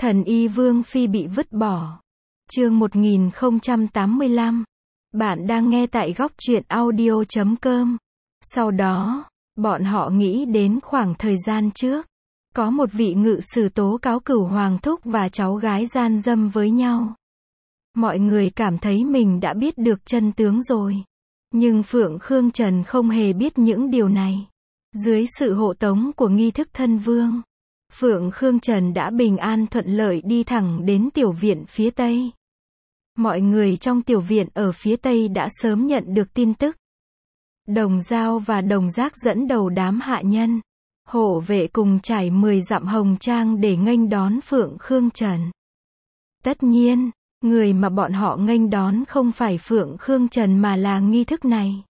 Thần y Vương Phi bị vứt bỏ. Chương 1085. Bạn đang nghe tại góc truyện audio.com. Sau đó, bọn họ nghĩ đến khoảng thời gian trước. Có một vị ngự sử tố cáo Cửu Hoàng thúc và cháu gái gian dâm với nhau. Mọi người cảm thấy mình đã biết được chân tướng rồi. Nhưng Phượng Khương Trần không hề biết những điều này. Dưới sự hộ tống của nghi thức thân vương, Phượng Khương Trần đã bình an thuận lợi đi thẳng đến tiểu viện phía Tây. Mọi người trong tiểu viện ở phía Tây đã sớm nhận được tin tức. Đồng Dao và Đồng Giác dẫn đầu đám hạ nhân, hộ vệ cùng trải 10 dặm hồng trang để nghênh đón Phượng Khương Trần. Tất nhiên, người mà bọn họ nghênh đón không phải Phượng Khương Trần mà là nghi thức này.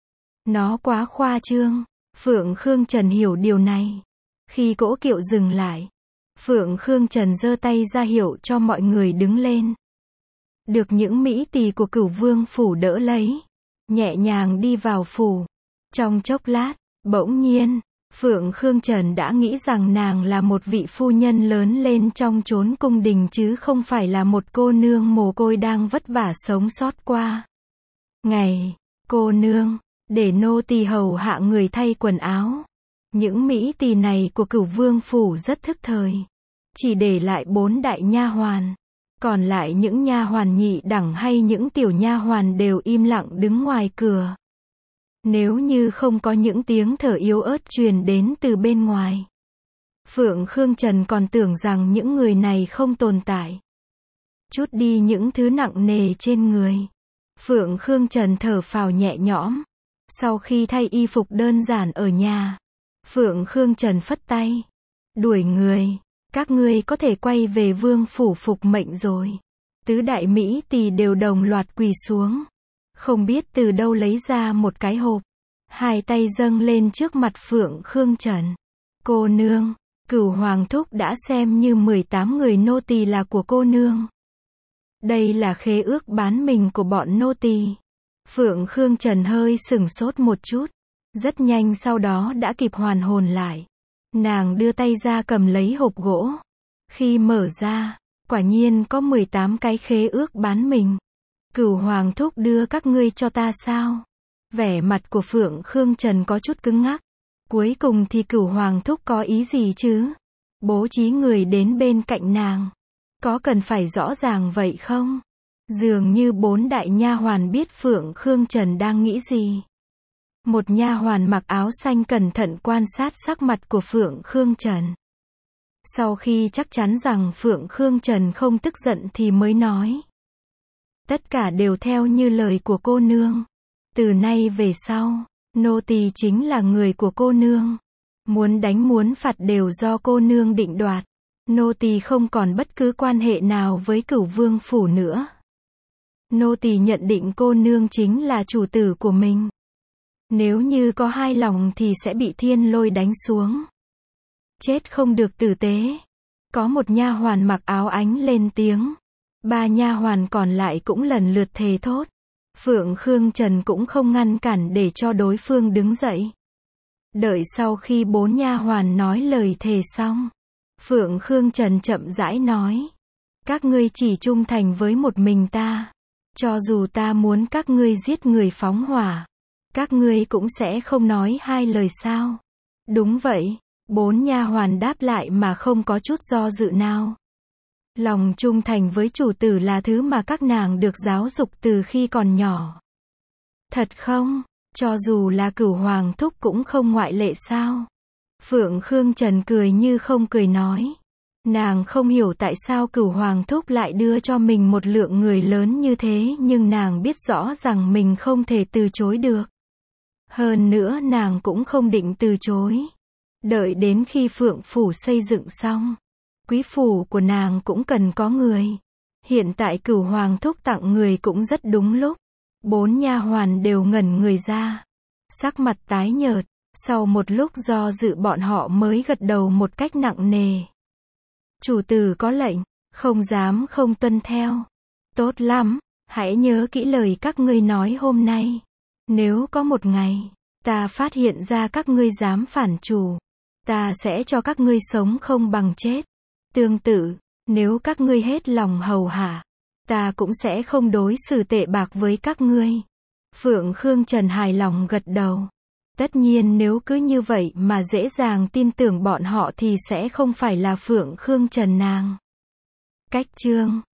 Nó quá khoa trương. Phượng Khương Trần hiểu điều này. Khi cỗ kiệu dừng lại, Phượng Khương Trần giơ tay ra hiệu cho mọi người đứng lên. Được những mỹ tỳ của Cửu Vương phủ đỡ lấy, nhẹ nhàng đi vào phủ. Trong chốc lát, bỗng nhiên, Phượng Khương Trần đã nghĩ rằng nàng là một vị phu nhân lớn lên trong chốn cung đình chứ không phải là một cô nương mồ côi đang vất vả sống sót qua ngày. Cô nương, để nô tỳ hầu hạ người thay quần áo. Những mỹ tỳ này của Cửu Vương phủ rất thức thời, chỉ để lại 4 đại nha hoàn, còn lại những nha hoàn nhị đẳng hay những tiểu nha hoàn đều im lặng đứng ngoài cửa. Nếu như không có những tiếng thở yếu ớt truyền đến từ bên ngoài, Phượng Khương Trần còn tưởng rằng những người này không tồn tại. Trút đi những thứ nặng nề trên người, Phượng Khương Trần thở phào nhẹ nhõm. Sau khi thay y phục đơn giản ở nhà, Phượng Khương Trần phất tay, đuổi người. Các ngươi có thể quay về vương phủ phục mệnh rồi. Tứ đại mỹ tỳ đều đồng loạt quỳ xuống. Không biết từ đâu lấy ra một cái hộp. Hai tay dâng lên trước mặt Phượng Khương Trần. Cô nương, Cửu Hoàng thúc đã xem như 18 người nô tỳ là của cô nương. Đây là khế ước bán mình của bọn nô tỳ. Phượng Khương Trần hơi sửng sốt một chút. Rất nhanh sau đó đã kịp hoàn hồn lại. Nàng đưa tay ra cầm lấy hộp gỗ. Khi mở ra, quả nhiên có 18 cái khế ước bán mình. Cửu Hoàng thúc đưa các ngươi cho ta sao? Vẻ mặt của Phượng Khương Trần có chút cứng ngắc. Cuối cùng thì Cửu Hoàng thúc có ý gì chứ? Bố trí người đến bên cạnh nàng. Có cần phải rõ ràng vậy không? Dường như 4 đại nha hoàn biết Phượng Khương Trần đang nghĩ gì. Một nha hoàn mặc áo xanh cẩn thận quan sát sắc mặt của Phượng Khương Trần. Sau khi chắc chắn rằng Phượng Khương Trần không tức giận thì mới nói. Tất cả đều theo như lời của cô nương. Từ nay về sau, nô tỳ chính là người của cô nương. Muốn đánh muốn phạt đều do cô nương định đoạt. Nô tỳ không còn bất cứ quan hệ nào với Cửu Vương phủ nữa. Nô tỳ nhận định cô nương chính là chủ tử của mình. Nếu như có hai lòng thì sẽ bị thiên lôi đánh xuống. Chết không được tử tế. Có một nha hoàn mặc áo ánh lên tiếng. 3 nha hoàn còn lại cũng lần lượt thề thốt. Phượng Khương Trần cũng không ngăn cản để cho đối phương đứng dậy. Đợi sau khi 4 nha hoàn nói lời thề xong, Phượng Khương Trần chậm rãi nói. Các ngươi chỉ trung thành với một mình ta. Cho dù ta muốn các ngươi giết người phóng hỏa, các ngươi cũng sẽ không nói hai lời sao? Đúng vậy, 4 nha hoàn đáp lại mà không có chút do dự nào. Lòng trung thành với chủ tử là thứ mà các nàng được giáo dục từ khi còn nhỏ. Thật không? Cho dù là Cửu Hoàng thúc cũng không ngoại lệ sao? Phượng Khương Trần cười như không cười nói. Nàng không hiểu tại sao Cửu Hoàng thúc lại đưa cho mình một lượng người lớn như thế, nhưng nàng biết rõ rằng mình không thể từ chối được. Hơn nữa nàng cũng không định từ chối. Đợi đến khi Phượng phủ xây dựng xong, quý phủ của nàng cũng cần có người. Hiện tại Cửu Hoàng thúc tặng người cũng rất đúng lúc. 4 nha hoàn đều ngẩn người ra, sắc mặt tái nhợt. Sau một lúc do dự bọn họ mới gật đầu một cách nặng nề. Chủ tử có lệnh, không dám không tuân theo. Tốt lắm, hãy nhớ kỹ lời các ngươi nói hôm nay. Nếu có một ngày, ta phát hiện ra các ngươi dám phản chủ, ta sẽ cho các ngươi sống không bằng chết. Tương tự, Nếu các ngươi hết lòng hầu hạ, ta cũng sẽ không đối xử tệ bạc với các ngươi. Phượng Khương Trần hài lòng gật đầu. Tất nhiên nếu cứ như vậy mà dễ dàng tin tưởng bọn họ thì sẽ không phải là Phượng Khương Trần nàng. Cách chương